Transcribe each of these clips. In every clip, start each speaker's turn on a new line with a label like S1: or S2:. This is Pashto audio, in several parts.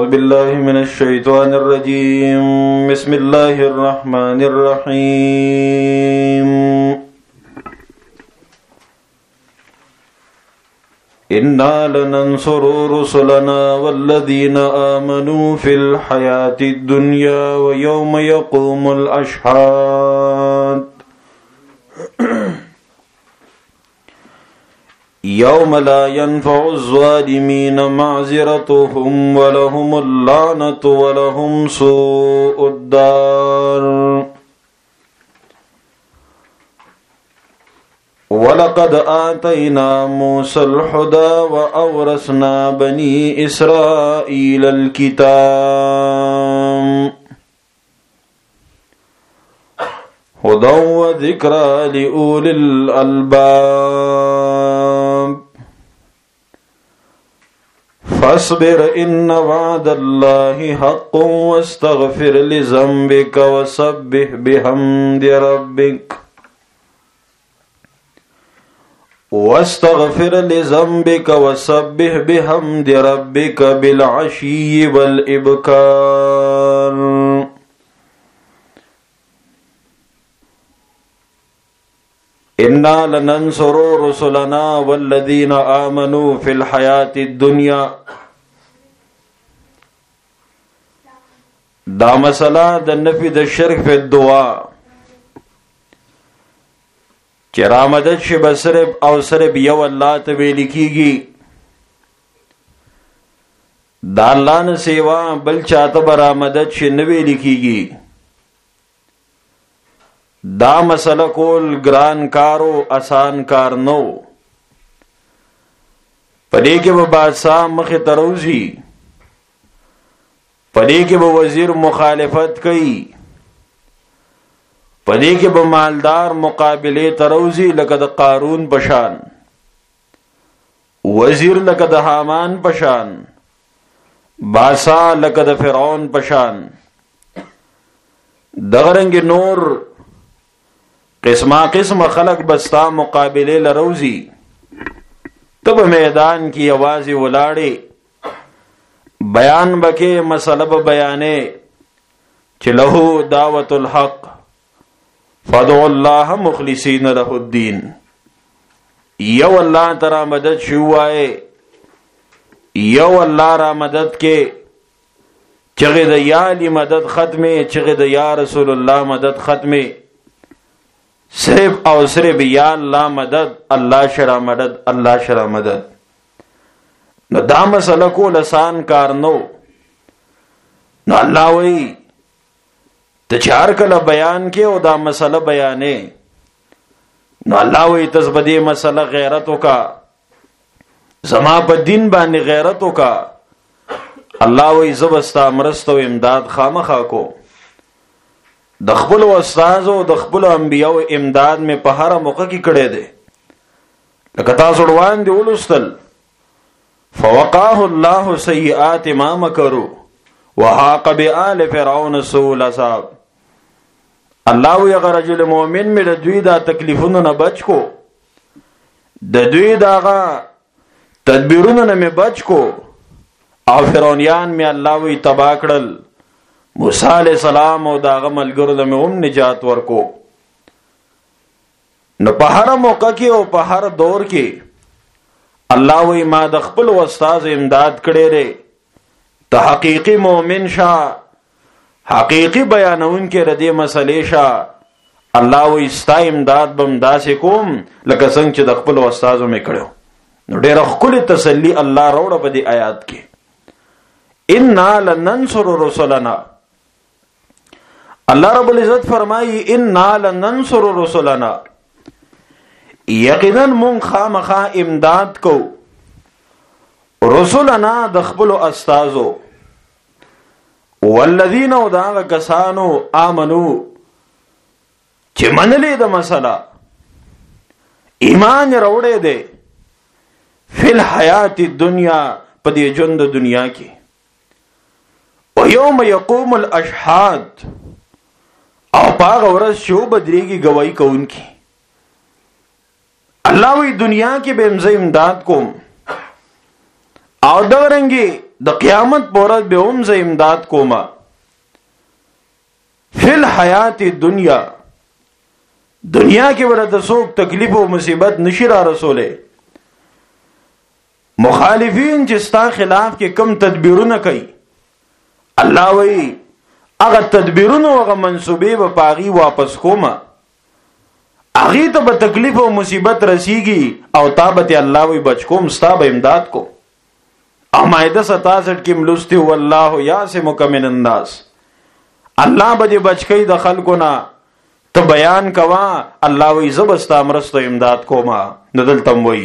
S1: بالله من الشيطان الرجيم بسم الله الرحمن الرحيم إنا لننصر رسلنا والذين آمنوا في الحياة الدنيا ويوم يقوم الأشهاد يوم لا ينفع الظالمين معذرتهم ولهم اللعنة ولهم سوء الدار ولقد آتينا موسى الهدى وأورثنا بني إسرائيل الكتاب هدى وذكرى لأولي الألباب فاصبر إن وعد الله حق واستغفر لذنبك وسبح بحمد ربك بالعشي والإبكار إنا لننصر رسلنا والذين آمنوا في الحياة الدنيا دا مسئلہ دا نفی دا شرک فی الدعا چرا مدد شی بصرف او صرف یو اللہ تبیلی کی گی دا اللہ نے سیوا بل چاہتا برا مدد شی نوی لکھی گی دا مسئلہ کول گران کارو آسان کار نو پدے کے با بادشاہ مخ تروزی پدے کے با وزیر مخالفت کئی پدے کے با مالدار مقابلے تروزی لکد قارون پشان وزیر لکد حامان پشان بادشاہ لکد فرعون پشان دغرنگ نور قسم خلق بستا مقابلے لروزی تب میدان کی آوازی ولاڑے بیان بکے مسلب بیانے چلہو دعوت الحق فدعو اللہ مخلصین لہ الدین یو اللہ ترا مدد شوائے یو اللہ را مدد کے چغد یا لی مدد ختمے چغد یا رسول اللہ مدد ختمے صرف او صرف یا اللہ مدد اللہ شرع مدد اللہ شرع مدد نو دا مسئلہ کو لسان کار نو نو اللہ وی تچار کل بیان کے او دا مسئلہ بیانے نو اللہ وی تزبدی مسئلہ غیرتو کا زما پا دین بانی غیرتو کا اللہ وی زبستا مرستو امداد خامخا کو دخبل و استازو دخبل انبیاء و امداد میں پہارا موقع کی کڑے دے لکتا سڑوان دی اولوستل فوقاہ اللہ سیئات ما مکرو وحاق بآل فرعون سوء العذاب اللہ وی اگر رجل مومن میں دوی دا تکلیفونو نبچ کو دوی دا غا تدبیرونو نمی بچ کو او فرعونیان میں اللہ وی تباکڑل موسیٰ علیہ السلام او دا غمل گرد میں نجات ورکو نو پہر موقع کی او پہر دور کی اللہ وی ما دخبل و استاز امداد کڑے رے تا حقیقی مومن شاہ حقیقی بیانون کے ردی مسئلے شاہ اللہ وی استا امداد بمدا سے کوم لکا سنگ چی دخبل و استازو میں کڑے نو دیر اخکل تسلی اللہ روڑا بدی آیات کی اِنَّا لَنَنْصُرُ رُسُلَنَا اللہ رب العزت فرمائی اِنَّا لَنَنْصُرُ رُسُلَنَا یقیناً من خامخا امداد کو رسولنا دخبل استازو والذین او داغ کسانو آمنو چی منلی دا مسئلہ ایمان روڑے دے فی الحیات الدنیا پدی جند دنیا کی ویوم یقوم الاشحاد او پاغ ورس شو بدری کی گواہی کو ان کی اللہ وی دنیا کی بے امزہ امداد کو او دغرنگی د قیامت پورت به هم ز امداد کوما فل حیات دنیا دنیا کې ورته څوک تکلیف او مصیبت نشي را رسوله مخالفین چې ستا خلاف کې کم تدبیرونه کوي الله وی هغه تدبیرونه هغه منسوبې به پاغي واپس کوما هغه ته به تکلیف او مصیبت رسیږي او تابت الله وی بچ کوم ستا به امداد کو مائده 67 کې ملستی والله یاسمک من الناس الله به دې بچکی د خلکو نه ته بیان کوا الله وی زبستا مرسته امداد کوما ندلتم وی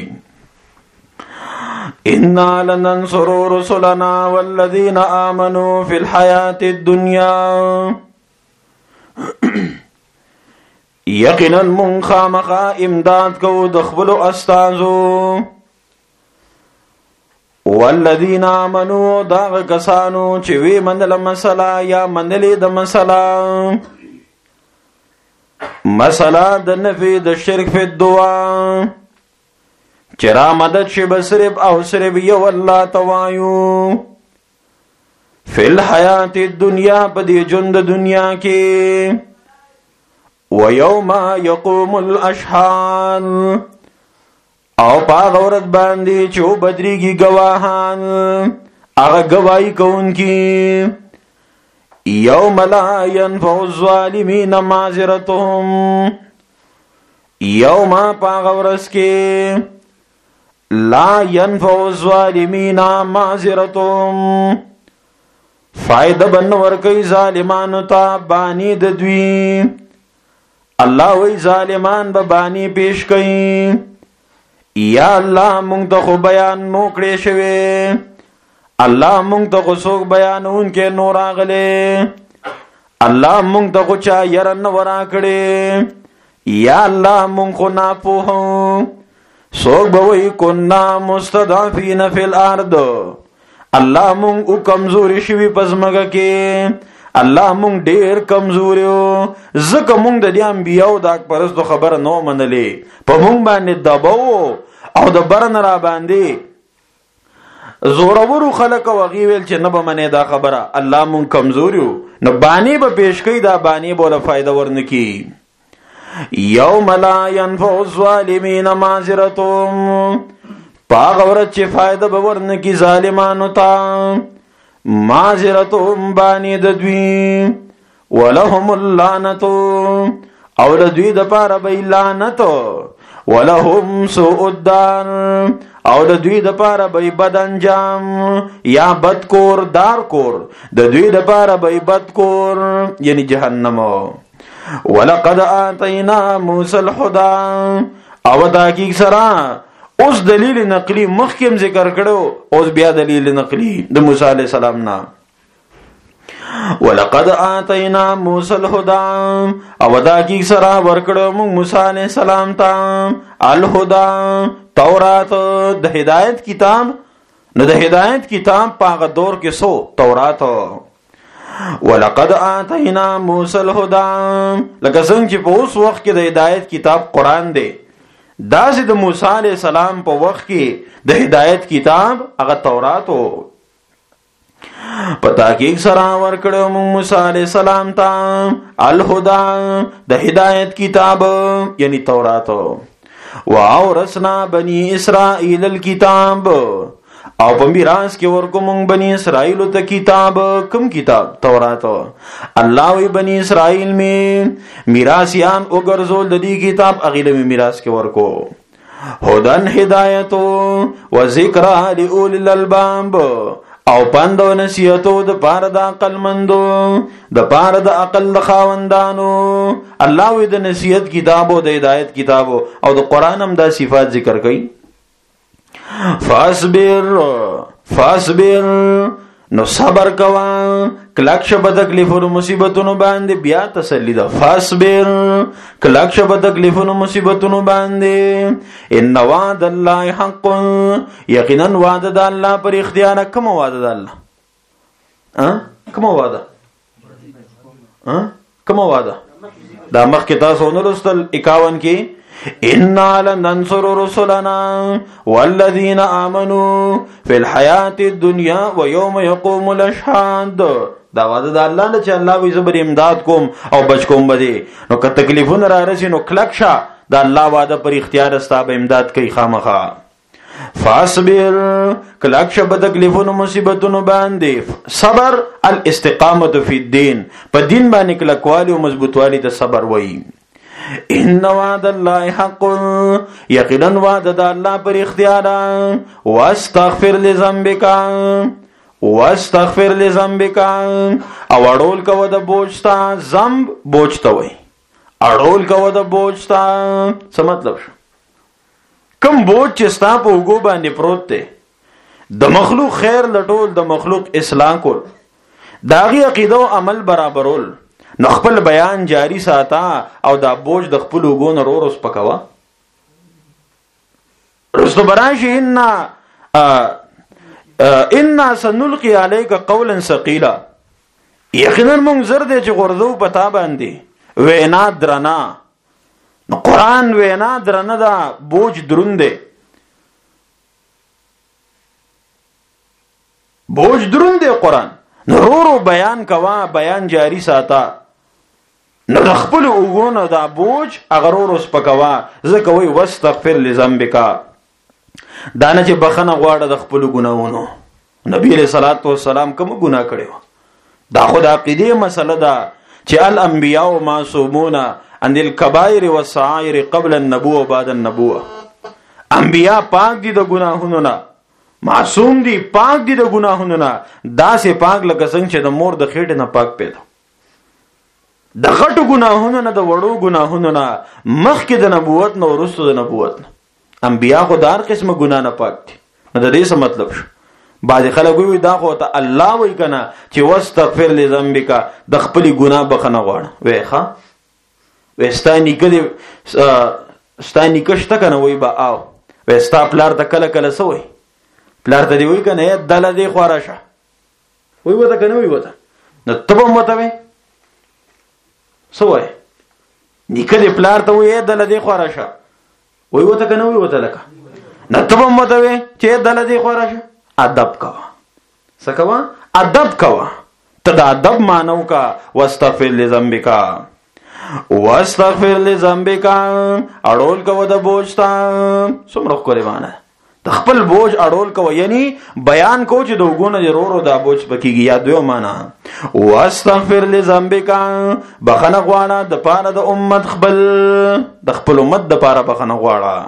S1: انا لننصر رسلنا والذین آمنوا فی الحیات الدنیا یقینا من خامخا امداد کو دخبلو استازو والذین آمنوا داغ کسانو چې وی منل مسلا یا منلی د مسلا د نفی د شرک فی الدعا چرا مدد شي بصرف او صرف یو الله توایو فی الحیات الدنیا پدې ژوند دنیا کې و یوم یقوم الاشهاد او پاغ عورت باندې چې بدریږي گواهان هغه گواہی کوونکی یوم لا ينفع الظالمین معذرتهم یوم پاغ ورځ کې لا ينفع الظالمین معذرتهم فائدہ بنور کوي ظالمانو ته بانی د دوی الله وی ظالمان به بانی پیش کوي یا الله مونږ ته خو بیان نو کړی شوی الله مونږ ته خو څوک بیانون کې نور اغله الله مونږ ته خو چا ير نه ورا کړی یا الله مونږ خو نه پوهو څوک به وی کنا مستضعفین فی الارض الله مونږ او کمزوري شوی پزماګه کې الله مونږ ډیر کمزور یو زکه مونږ د دې انبیاو د پرستو خبره نو منلې په مونږ باندې دباو او د برن را باندې زورورو خلک وغي ویل چې نه به منې دا خبره الله مونږ کمزور یو نو بانی به پیش کوي دا بانی بوله فائدہ ورنکی یوم لا ينفع الظالمین معذرتهم پاغ ورځ چې فائدہ به ورنکی ظالمانو ته معذرتهم بانی د دوی ولهم اللعنت او د دوی د پاره به لعنت ولهم سوء الدار او د دوی د پاره به بد انجام یا بد کور دار کور د دوی د پاره به بد کور یعنی جهنم ولقد آتینا موسی الهدى او دا کی سرا اوس دلیل نقلی مخکم ذکر کړو اوس بیا دلیل نقلی د موسی علی السلام نا ولقد آتینا موسی الهدى او دا کی سرا ورکړو موسی علی السلام ته الهدى تورات د هدایت کتاب نو د هدایت کتاب په دور کې سو تورات ولقد آتینا موسی الهدى لکه څنګه چې په اوس وخت کې د هدایت کتاب قران دی داسې د موسی علیہ السلام په وخت کې د هدایت کتاب هغه تورات او پتا کې سره ورکړو موسی علیہ السلام ته الهدى د هدایت کتاب یعنی تورات او اورثنا بنی اسرائیل الكتاب او په میراث کې ورکو مونږ بنی اسرائیل ته کتاب کوم کتاب تورات الله وی بنی اسرائیل می میراثیان او ګرځول د دې کتاب اغیله می میراث کې ورکو هدن هدایت او ذکر لأولی الالباب او پندو نصیحتو د پاره د عقل مندو د پاره د عقل خاوندانو الله وی د نصیحت کتابو د هدایت کتابو او د قران هم د صفات ذکر کړي فاصبر نو صبر کوا کلک شب تکلیفونو مصیبتونو باندې بیا تسلی ده فاصبر کلک شب تکلیفونو مصیبتونو باندې ان وعد الله حق یقینا وعده د الله پر اختیار کوم وعده د الله کوم وعده کوم وعده دا مخکې تاسو نو لستل 51 کې انا لننصر رسلنا والذین آمنوا فی الحیات الدنیا ویوم یقوم الاشهاد. دا وعده د الله نه چې الله وی زبر امداد کوم او بچ کوم بده. نو که تکلیفونه را رسي نو کلک شه، دا الله وعده پر اختیار استا به امداد کوي خامخا. فاصبر، کلک شه په تکلیفونو مصیبتونو باندې. صبر الاستقامت فی الدین، په دین باندې کلکوالی او مضبوطوالی د صبر وایي. ان وعد الله حق، یقینا وعده د الله پر اختیار. واستغفر لذنبک، واستغفر لذنبک، او اړول کو د بوجتا. ذنب بوجتا وای، اړول کو د بوجتا. څه مطلب شو؟ کم بوج چې ستا په وګو باندې پروت دی، د مخلوق خیر لټول، د مخلوق اصلاح کول، داغي عقیده او عمل برابرول، نو خپل بیان جاری ساته او دا بوج د خپل وګو نه روس پکوا. رستو براشي ان سنلقي عليك قولا ثقيلا، یقینا مونږ زر دې چې غردو پتا باندې وینا درنا. نو قرآن وینا درنه دا، بوج درون دی، بوج درون دی قرآن. نو رو بیان کوا، بیان جاری ساته، نو د خپل وګونو دا بوج اگر رو سپکوا. ځکه وی واستغفر لذنبک، دا نه چې بخنه غواړه د خپل ګناهونو. نبی علیہ الصلوۃ والسلام کوم ګناه کړو؟ دا خود عقیده مسله ده چې الانبیاء معصومون عن الکبائر والصغائر قبل النبوة بعد النبوة. انبیاء پاک دي د ګناهونو نه، معصوم دي، پاک دي د ګناهونو نه. داسې پاک لکه څنګه چې د مور د خېټې نه پاک پیدا. د غټو ګناهونو نه، د وړو ګناهونو نه، مخکې د نبوت نه وروسته د نبوت نه. انبیاء خو د هر قسمه ګناه نه پاک دي. نو د دې څه مطلب شو؟ بعض خلک وی دا خو ته الله وی کنه چې واستغفر لذنبک، د خپل ګناه بخنه غواړه. وی ښا وستانی کدی ستانی کشته کنه وی با او وستا پلار ته کله کله سوې پلار ته دی وی کنه دله دی خوراشه وی وته کنه وی وته نو تبه مته وی سوې نیکه پلار ته وی دله دی خوراشه وی وته کنه وی وته لکه نو تبه مته وی چې دله دی خوراشه. ادب کوا، سکوا ادب کوا، تدا ادب مانو کا. واستغفر لذنبک، واستغفر لذنبک، اړول کو د بوجتا. څومره قربانه د خپل بوج اړول کو، یعنی بیان کو چې دوګونه ضرورو دا بوج پکېږي. یا دوه معنا واستغفر لذنبک، بخنه غواړه د پاره د امت خپل، د خپل امت د پاره بخنه غواړه.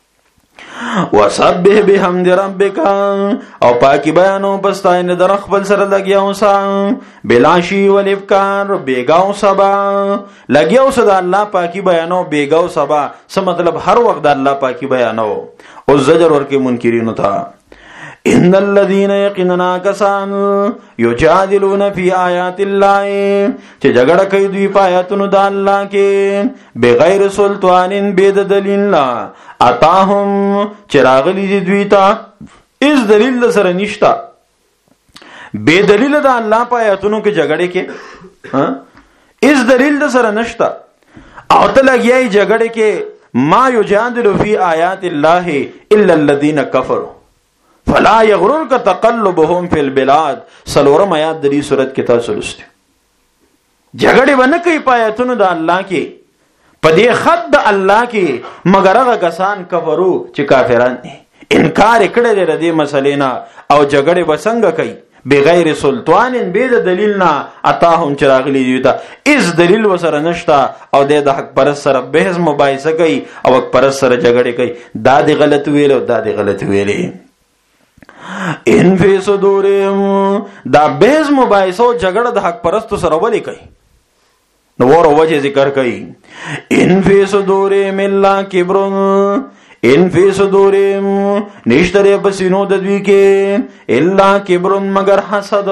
S1: وسبح بحمد ربک، او پاکی بیانو پستاینه در خپل سره لګیاو سا. بلاشی والافکار، بیگاو سبا لګیاو سا د الله پاکی بیانو، بیگاو سبا. څه مطلب؟ هر وخت د الله پاکی بیانو. او زجر ورکی منکرینو تا. ان الذين يقيننا كسان يجادلون في آيات الله، چې جګړه کوي دوی په آیاتونو د الله کې، بغیر سلطان، بيد دلیل لا اتاهم، چې راغلي دي دوی ته اس دلیل سره نشتا. بے دلیل د الله په آیاتونو کې جګړه کې اس دلیل سره نشتا، او ته لګیای جګړه کې. ما يجادل في آيات الله الا الذين كفروا فلا یغررک تقلبهم فی البلاد. سلورم آیات د دې سورۃ کې تاسو لوستئ. جګړه ونه کوي پایتونو د الله کې، په دې خد د الله کې، مگر هغه کسان کفرو چې کافران دي، انکار کړی دی د دې مسلې نه، او جګړه وسنګ کوي بغیر سلطان، بيد دلیل نه اتاهم، چراغلی دی ته اس دلیل وسره نشتا، او د حق پرست سره بحث مباحثه کوي، او حق پرست سره جګړه کوي. دا دی غلط ویل او دا دی غلط ویلې. ان فی صدورهم، دا بحث مباحثه او جګړه د حق پرستو سره ولې کوي؟ نو ورو وجه ذکر کوي. ان فی صدورهم الا کبر، ان فی صدورهم نشتره پسینو د دوی کې، الا کبر مگر حسد.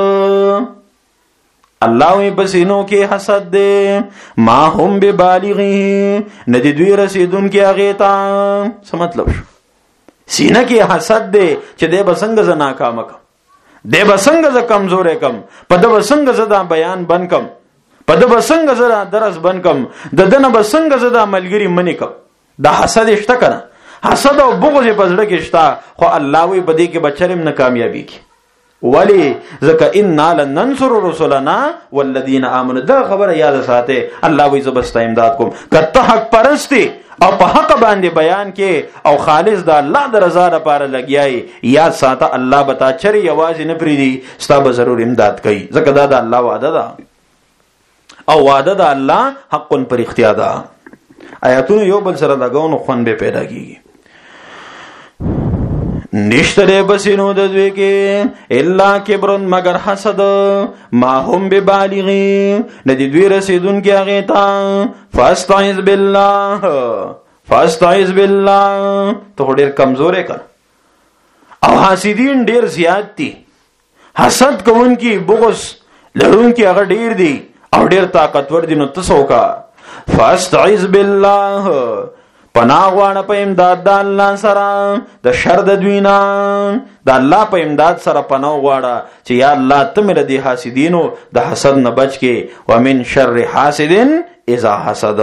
S1: الله وی پسینو کې حسد دے، ما هم ببالغه، ندی دوی رسیدون کې هغه ته. څه مطلب شو؟ سینه کې حسد دے چې دې بسنګ ز ناکام کم، دې بسنګ ز کمزور کم، په دې بسنګ ز دا بیان بن کم، په دې بسنګ ز درس بن کم، د دنه بسنګ ز دا ملګری منی کم. دا حسد شته کنه، حسد او بغض په زړه کې شته، خو الله وی بدی کې بچرم نه کامیابی کی. ولی ځکه انا لننصر رسلنا والذین آمنوا. دا خبره یاد ساته، الله وی زبستا امداد کوم. کته حق پرستی او په حق باندې بیان کې او خالص د الله د رضا لپاره لګیای، یاد ساته الله بتا چری आवाज نه پریدي، ستا به ضرور امداد کوي. ځکه دا د الله وعده ده او وعده د الله حق پر اختیار ده. آیاتونه یو بل سره لګاونو خوان به پیدا کیږي. نشتره بسینو د دوی کې الا کبرن مگر حسد، ما هم ببالغین ندی دوی رسیدون کې هغه ته. فاستعذ بالله ته ډیر کمزورې کړ او حاسدین ډیر زیات دي. حسد کوونکی بغض لرونکي هغه ډیر دي او ډیر طاقتور دي. نو تاسو کا فاستعذ بالله، پناه غواړه په امداد د الله سره د شر د دوی نه. د الله په امداد سره پناه غواړه چې یا الله ته مې د حاسدینو د حسد نه بچ کې. ومن شر حاسد اذا حسد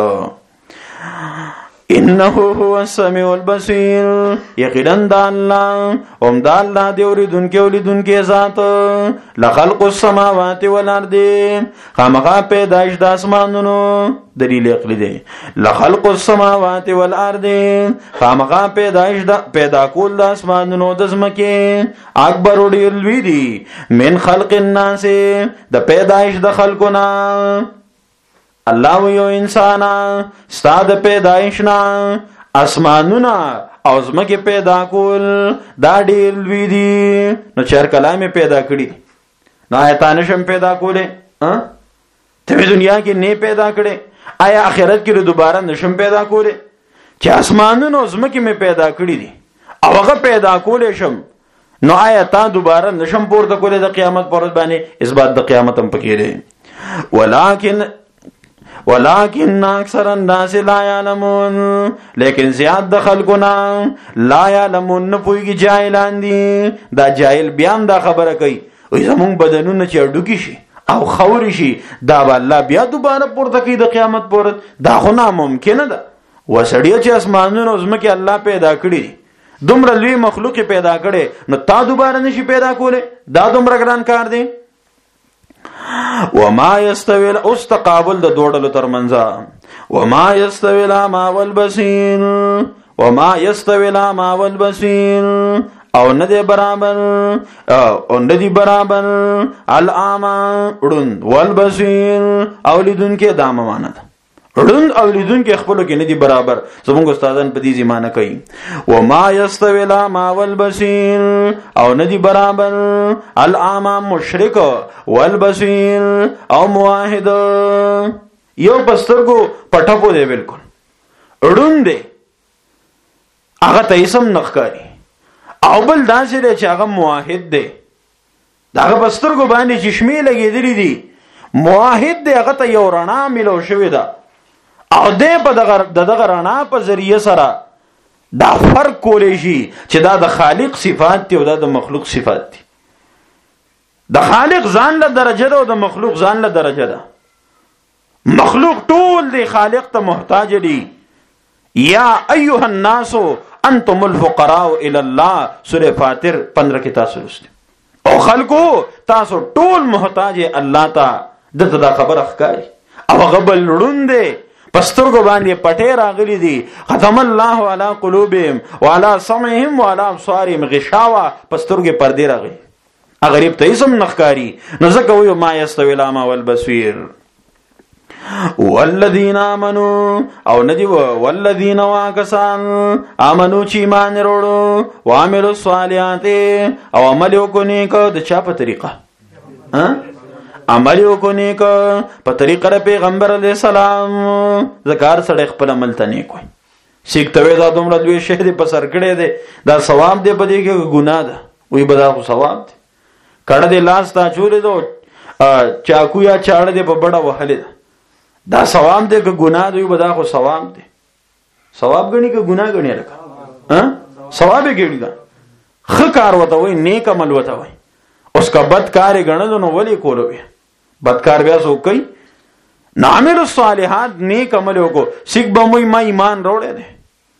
S1: انه هو السميع البصير. یقینا د الله اوم د الله دی اوریدونکو اولیدونکو ذات. لخلق السماوات والارض، خامخا پیدائش د اسمانونو. دلیل عقلی دی. لخلق السماوات والارض، خامخا پیدائش د پیدا کول د اسمانونو د زمکه. اکبر ډیر لوی دی من خلق الناس، د پیدائش د خلقنا. الله ویو انسانا ستاد پیدایشنا اسمانونا او زمکه پیدا کول دا ډیر لوی دي. نو چر کلامه پیدا کړی، نو آیتانه شم پیدا کوله، ته دنیا کې نه پیدا کړي، آیا آخرت کې دوباره نشم پیدا کوله؟ چې اسمانونو او زمکه می پیدا کړی دي او هغه پیدا کولې شم، نو آیا تا دوباره نشم پورته کوله د قیامت پر ورځ باندې؟ اثبات د قیامت هم پکې دی. ولكن اکثر الناس لا يعلمون، لیکن زیاد د خلقنا لا يعلمون، نه پوهیږي، جاهلان دي. دا جاهل بیا دا خبره کوي وای زمون بدنونه چې ډوکی شي او خوري شي، دا الله بیا دوباره پورته کوي د قیامت پر. دا خو ناممکن ده. وسړی چې اسمانونو او زمکه الله پیدا کړی، دومره لوی مخلوق پیدا کړي، نو تا دوباره نشي پیدا کوله؟ دا دومره ګران کار دی. وما يستوي الاستقابل د دوړلو ترمنځ. وما يستوي الاعمى والبصير، وما يستوي الاعمى والبصير، او نه دی برابر او نه دی برابر الاعمى ړوند والبصير او لیدونکو. دا معنا ده ړوند او لیدونکو خپلو کې نه دی برابر. زموږ استادان په دې ځمانه کوي وما يستوي الاعمى والبصير، او نه دی برابر الاعمى مشرک والبصير او موحد. یو بسترګو پټاپو دی بالکل ړوند دی، هغه ته اسم نخکاری، او بل داسې دی چې هغه موحد دی، داغه بسترګو باندې چشمه لګېدلې دي. موحد دی، هغه ته یو رڼا ملو شوې ده او دې په دغه رڼا په ذریعه سره دا فرق کولی شي چې دا د خالق صفات دي او دا د مخلوق صفات دي. د خالق ځان له درجه ده او د مخلوق ځان له درجه ده. مخلوق ټول دی خالق ته محتاج دي. یا ایها الناس انتم الفقراء الى الله، سوره فاتر 15 کې تاسو لوستئ. او خلقو تاسو ټول محتاج الله ته. دته دا خبره ښکاري او غبل لړوندې پسترګو باندې پټې راغلي دي. ختم الله علی قلوبهم وعلى سمعهم وعلى ابصارهم غشاوه، پسترګې پردې راغلي. غریب ته اسم نخکاری. نو ځکه وایو ما یستوی الاعمى والبصیر. والذین آمنوا، او ندی والذین واکسان آمنو چې ایمان وروړو، وعملوا الصالحات، او عمل وکړي کو د چا په طریقه؟ عمل وکړي کو په طریقه د پیغمبر علی السلام. ذکر سره خپل عمل ته نه کوي. سیکتوي دا دومره دوی شهدي په سر کړي دي، دا ثواب دی په دې کې ګناه ده. وی بدا خو ثواب دی. کړه دې لاس تا چولې دو چاکو یا چاړه دې په بڑا وهلې ده، دا ثواب دی که ګناه دی؟ بدا خو ثواب دی. ثواب غني که ګناه غني لکه ثواب یې ګڼي. دا ښه کار وته وای، نیک عمل وته وای. اوس کا بد کار غنل نو ولي کولو بیا؟ بدکار بیا سو کوي. نعمل الصالحات، نیک عمل وکړو. سیک به موي ما ایمان وروړې دي،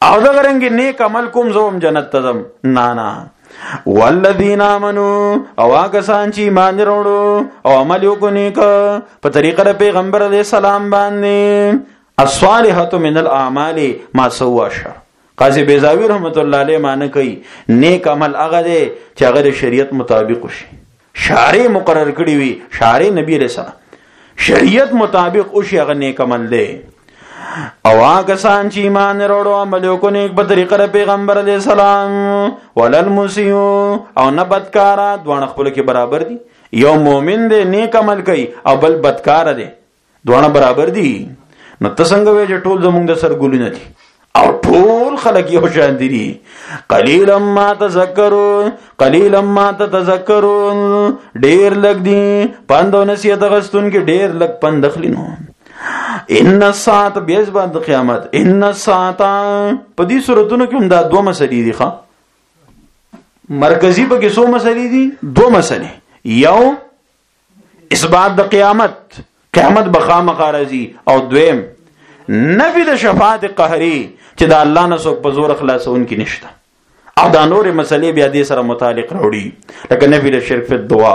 S1: او دا غرنگی نیک عمل کوم زوم جنت تزم. نانا والذین آمنوا او آکسان چی ایمان روڑو او عمل یو کو نیک پا طریقہ دا پیغمبر علیہ السلام باندے. الصالحات من الاعمال ما سوا شر. قاضی بیضاوی رحمت اللہ علیہ معنی کئی نیک عمل اغا دے چی اغا دے شریعت مطابق شی. شارع مقرر کری وی شارع نبی علیہ السلام شریعت مطابق اوشی اغا نیک عمل دے. او آکسان چی ایمان روڑو عملیو کو نیک بطریقہ دا پیغمبر علیہ السلام. وللمسیو او نا بدکارا دوان اخبرو کی برابر دی. یو مومن دے نیک عمل کئی او بل بدکار دے دوان برابر دی. نو تسنگوے جو ٹول زمونگ دا سر گولی ندی او ټول خلق یو شان دي. قلیلا ما تذکرون قلیلا ما تتذکرون ډیر لګ دي پند او نصیحت غستون کې ډیر لګ پند خلینو. ان الساعه بیس بعد قیامت ان الساعه په دې صورتونو کې هم دا دوه مسلې دي. ښا مرکزی په کې څو مسلې دي؟ دوه مسلې. یو اثبات د قیامت بخا مخارزی او دویم نفی د شفاعت قهری چې دا الله نه څوک په زور خلاصون کې نشته. او دا نور مسلې بیا دې سره متعلق راوړي لکه نفی د شرک فی الدعا.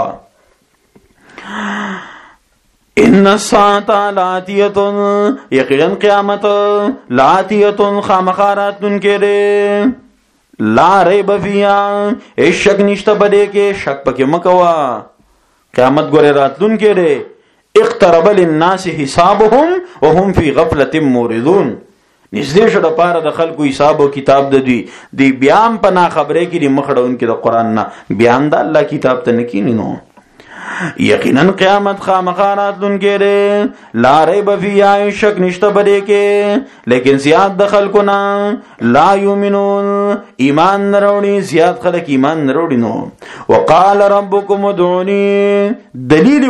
S1: ان الساعه لاتیه یقینا قیامت لاتیه خامخاراتن کې ده. لا ریب فیها هیڅ شک نشته بده کې شک پکې مکوا. قیامت ګوره راتلون کې ده. اقترب للناس حسابهم وهم في غفلة موردون. نږدې شو د پاره د خلکو حساب او کتاب د دوی دی بیان په نا خبره کې دی مخړون کې د قران نه بیان د الله کتاب ته نکینی نو. یقینا قیامت خامخارات لن کې ده. لا ریب فیها شک نشته بده کې لیکن زیاد د خلکو نه لا یؤمنون ایمان نروړي زیاد خلک ایمان نروړي نو. وقال ربکم ادعونی دلیل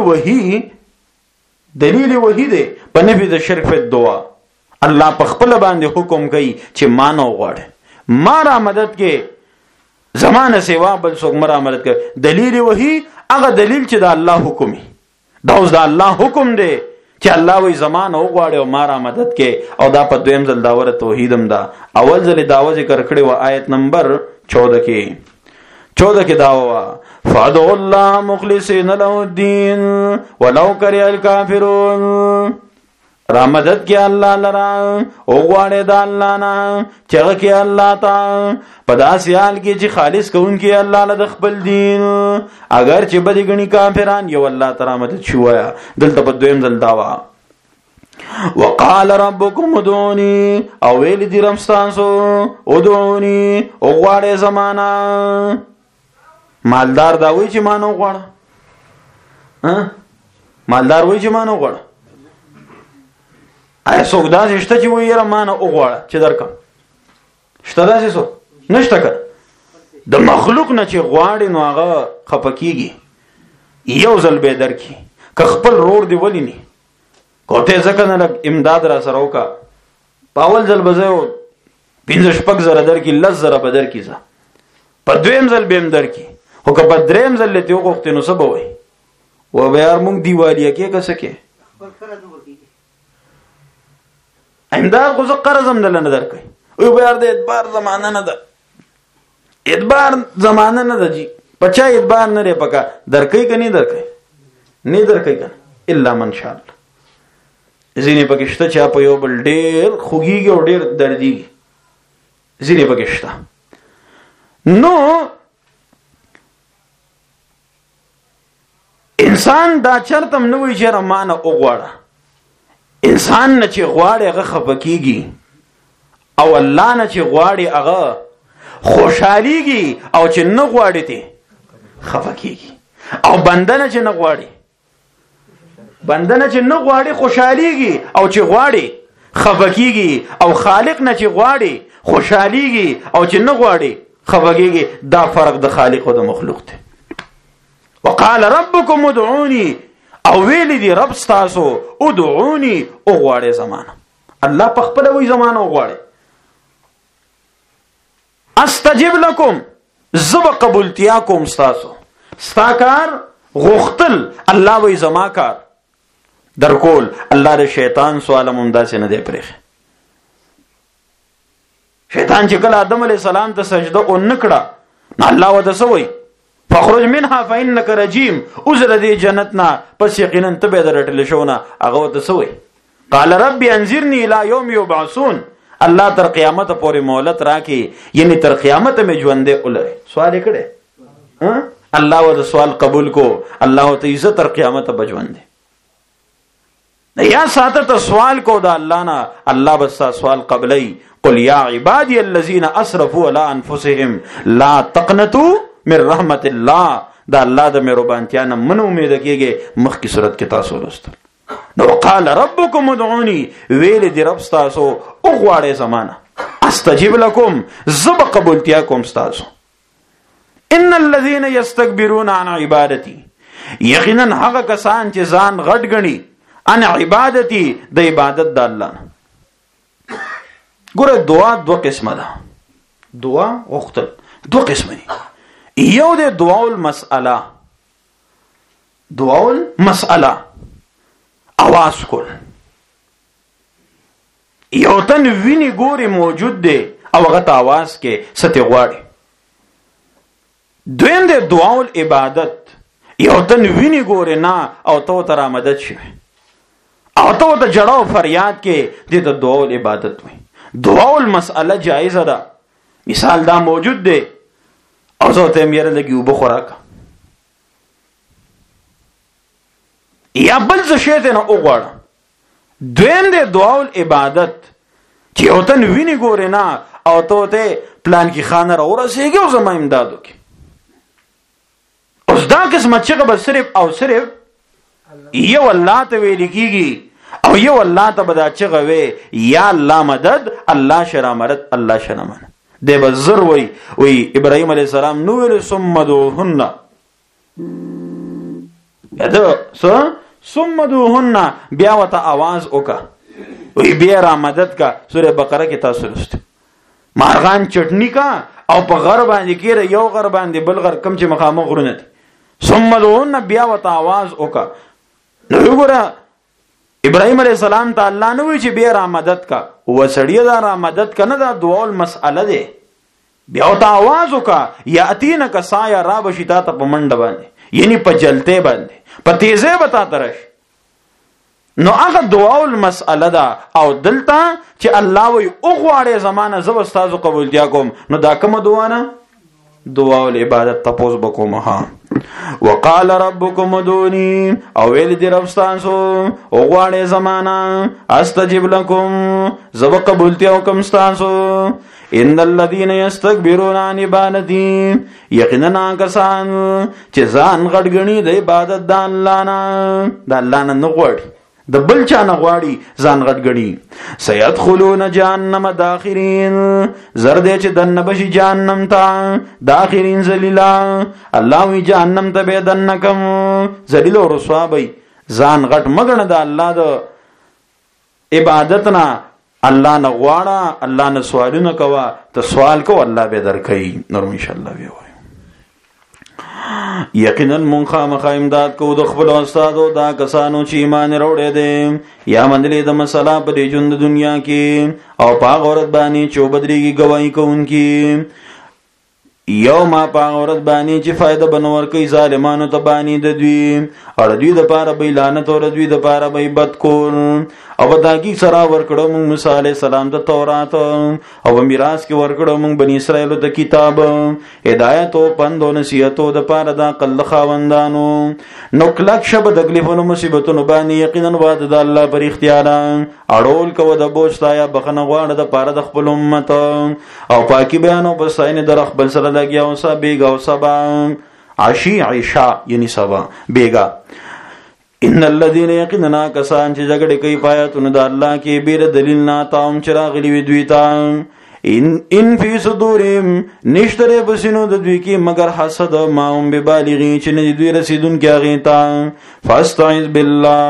S1: وحی دے په نفی د شرک فی الدعا. الله په خپل باندې حکم کوي چې مانو غواړي ما را مدد کې زمانه سیوا بل څوک مرا مدد کوي. دلیل وحی هغه دلیل چې د الله حکمي دا اوس د الله حکم دی چې الله وی زمانه غواړي او ما را مدد کې. او دا په دویم ځل داوره توحیدم دا. اول ځل داوه ذکر کړي و آیت نمبر 14 کې داوا فادعوا الله مخلصین له الدین ولو کرہ الکافرون. را مدد کې الله لرا او غواړي د الله نه چغه کې الله تا په داسې حال کې چې خالص کوونکی الله له خپل دین اگر چې بدی غني کافران یو الله تعالی مدد شوایا. دلته په دویم ځل داوا وقال ربكم ادعوني او ویل دي رمستانسو ادعوني او غواړي زمانہ. مالدار دا وی چې مانو غواړه مالدار وی چې مانو غواړه. آیا څوک داسې شته چې وایي یاره مانه وغواړه چې درکم؟ شته داسې څوک؟ نشته که د مخلوق نه چې غواړي نو هغه خفه کېږي یو ځل به درکړي که خپل رور دی ولې نه کوټې ځکه نه لږ امداد را سره وکړه په اول ځل به زه 5-6 زره درکړي 10 زره به درکړي زه په دویم ځل به هم درکړي خو که په دریم ځل دې وغوښتې نو څه به وایي؟ و به یار موږ دیوالیه کې که څه کې امداد خو زه قرض هم دله نه درکوي وی به یار د اعتبار زمانه نه ده اعتبار زمانه نه ده جی په چا اعتبار نه دی پکار درکوي که نه درکوي نه درکوي که نه الا من شاء الله. ځینې پکې شته چې په یو بل ډېر خوږېږي او ډېر دردېږي ځینې پکې شته. نو انسان دا چرته نه وایي چې رمانه وغواړه. انسان نه چې غواړي هغه خفه کېږي او الله نه چې غواړي هغه خوشحالېږي او چې نه غواړي ته خفه کېږي. او بنده نه چې نه غواړي خوشحالېږي او چې غواړي خفه کېږي. او خالق نه چې غواړي خوشحالېږي او چې نه غواړي خفه کېږي. دا فرق د خالق او د مخلوق دی. وقال ربكم ادعوني او ویلی دی رب ستاسو ادعونی او غواړي زمانه. الله په خپل وی زمانه او غواړي. استجب لكم زب قبولتیا کوم ستاسو ستا کار غختل الله وی زما کار درکول. الله د شیطان سوال مونږ داسې نه دی پرېخه شیطان چې کله آدم علیه السلام ته سجده ونکړه نو الله وته سوی فخرج منها فإنك رجيم، اوزر دې جنت نه پس یقینا ته به درټل شونه. هغه وته سوی قال رب انذرني الى يوم يبعثون، الله تر قیامت پورې مهلت راکې، یعنی تر قیامت مې ژوندې ولري. سوال کړه الله وته سوال قبول کو، الله ته عزت تر قیامت به ژوندې. یا ساته ته سوال کو دا الله نه، الله بس سوال قبلای. قل یا عبادی الذین اسرفوا علی انفسهم لا تقنطوا من رحمت الله، دا الله د مهربانتیا نه من امید کیږي. مخکې صورت کې تاسو لوستل. نو قال ربکم ادعونی، ویل دی رب تاسو او غواړې زمانہ استجیب لكم، زب قبولتیا کوم تاسو. ان الذين يستكبرون عن عبادتي، یقینا هغه کسان چې ځان غټ غني عن عبادتي د عبادت د الله. ګوره دعا دو قسمه ده، دعا وختل دو قسمه دي. یو د دعا المسأله، دعا المسأله आवाज کول. یو تن ویني ګوري موجود دی او هغه ته आवाज کې ستې غواړي. دویم د دعا العبادت، یو تن ویني ګوري نه او ته تر مدد شي او ته ته جړاو فریاد کې دې ته دعا العبادت وي. دعا المسأله جایزه ده. مثال دا موجود دی او زه ته یې لګي وبخوراک یا بل څه شی ته نه وغواړه. دویم دی دعا العبادت چې یو تن ویني ګوري نه او ته پلان کې خانه را ورسېږي او زما امداد وکړي. اوس دا قسمه چې به صرف او صرف یو الله ته ویل کېږي او یو الله ته به دا چغه وي یا الله مدد، الله شرامت، الله شرامت. دی به زر وی ابراهیم علیه السلام نو ویل ثم دعوهن، ثم دعوهن، بیا وته आवाज وکا وی بیا را مدد کا. سوره بقره کې تاسو لوستئ. مارغان چټنی کا او په غر باندې کېره، یو غر باندې بل غر کم چې مخامخ غرونه دي. ثم دعوهن بیا وته आवाज وکا. نو وګوره ابراهیم علیه السلام ته الله نه وی چې بیا را مدد کا، وسړی دا را مدد کنه، دا دعا المسأله ده. بیا وته आवाज وکا یاتینک سایه را بشتا ته پمنډ باندې، یعنی په جلته باندې په تیزه بتا ترش. نو هغه دعا المسأله ده. او دلته چې الله وی او غواړي زمانہ زو استاد قبول دیا کوم، نو دا کوم دعا نه؟ دعا العبادت تپوس بکوم. ها وقال ربكم ادعوني، او ویل دی رب تاسو او غواړي زمانہ استجب لكم، زو قبول دیا کوم تاسو. ان الذين يستكبرون عن عبادتي، یقینا کسان چې ځان غټ غني د عبادت د الله نه غواړي، د بل چا نه غواړي، ځان غټ غني. سيدخلون جهنم داخرين، زرد چې دنه بشي جهنم ته داخرين ذلیلا. الله وی جهنم ته به دنکم ذلیل او رسوا به. ځان غټ مګنه د الله د عبادت نه، الله نه غواړه، الله نه سوالونه کوا، ته سوال کو الله به درکې. نور ان شاء الله وی یقینا مونږه خامخا امداد کو د خپل استادو دا کسانو چې ایمان وروړي دي یا منلې د مسله په دې ژوند دنیا کې او په عورت باندې چې بدريږي گواہی کوونکی. یو ما په عورت باندې چې فائدہ بنور کوي ظالمانو ته باندې د دوی او دوی د پاره به لعنت او دوی د پاره به بد کول. او بداګي سره ورکړو موږ موسی عليه السلام ته تورات او میراث کې ورکړو موږ بني اسرائیل ته کتاب، هدایت او پندو نصیحت او د پاره د عقل خاوندانو. نو کلک شب د تکلیفونو مصیبتونو باندې یقینا وعده د الله پر اختیار اړول کو د بوجتا یا بخنه غواړه د پاره د خپل امت او پاکي بیان او بساینه در خپل سره لګیا او سبا او سبا عشی عشاء یعنی سبا بیگا. ان الذين يقيننا کسان چې جګړه کوي پایتونه د الله کې بیر دلیل نه تام چراغلی وی دوی ته ان فی صدورهم نشتره بسینو د دوی کې مگر حسد ما هم ببالغی چې نه دوی رسیدون کې هغه ته. فاستعذ بالله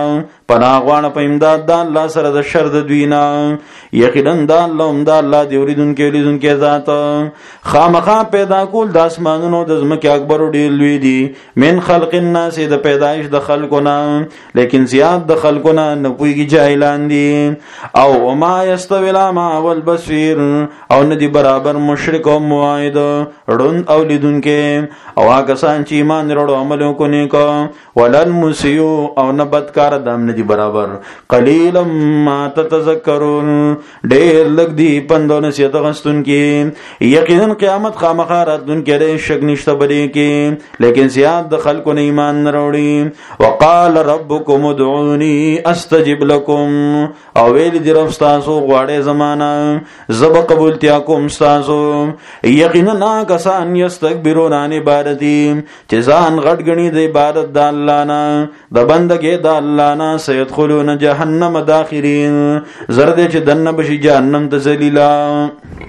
S1: پناه غواړه په امداد د الله سره د شر د دوی نه. یقینا د الله هم د الله دی اوریدونکی لیدونکی ذات. خامخا پیدا کول د اسمانونو د ځمکې اکبر ډیر لوی دی من خلق الناس د پیدایش د خلقونه، لیکن زیات د خلقونه نه پوهیږي جاهلان دي. او وما یستوی الاعمى والبصیر او ندی برابر مشرک او موحد ړوند او لیدونکی او هغه کسان چې ایمان وروړو عمل وکړي کو ولن مسیو او نه بدکار دام ندی برابر. قلیلا ما تتذکرون ډېر لږ دی پندو نصیحت غستون کی. یقینا قیامت خامخا راتلون کې شک نشته بلې کې، لیکن زیات د خلکو نه ایمان نه وروړي. وقال ربکم ادعوني استجب لكم او ویل دی رب تاسو غواړې زمانہ زب قبولتیا کوم تاسو. یقینا کسان یستكبرون عن عبادتي چې ځان غټ غني د عبادت د الله نه د بندګۍ د الله نه سيدخلون جهنم داخرين زرد چې دنه بشي جهنم ته ذلیلا.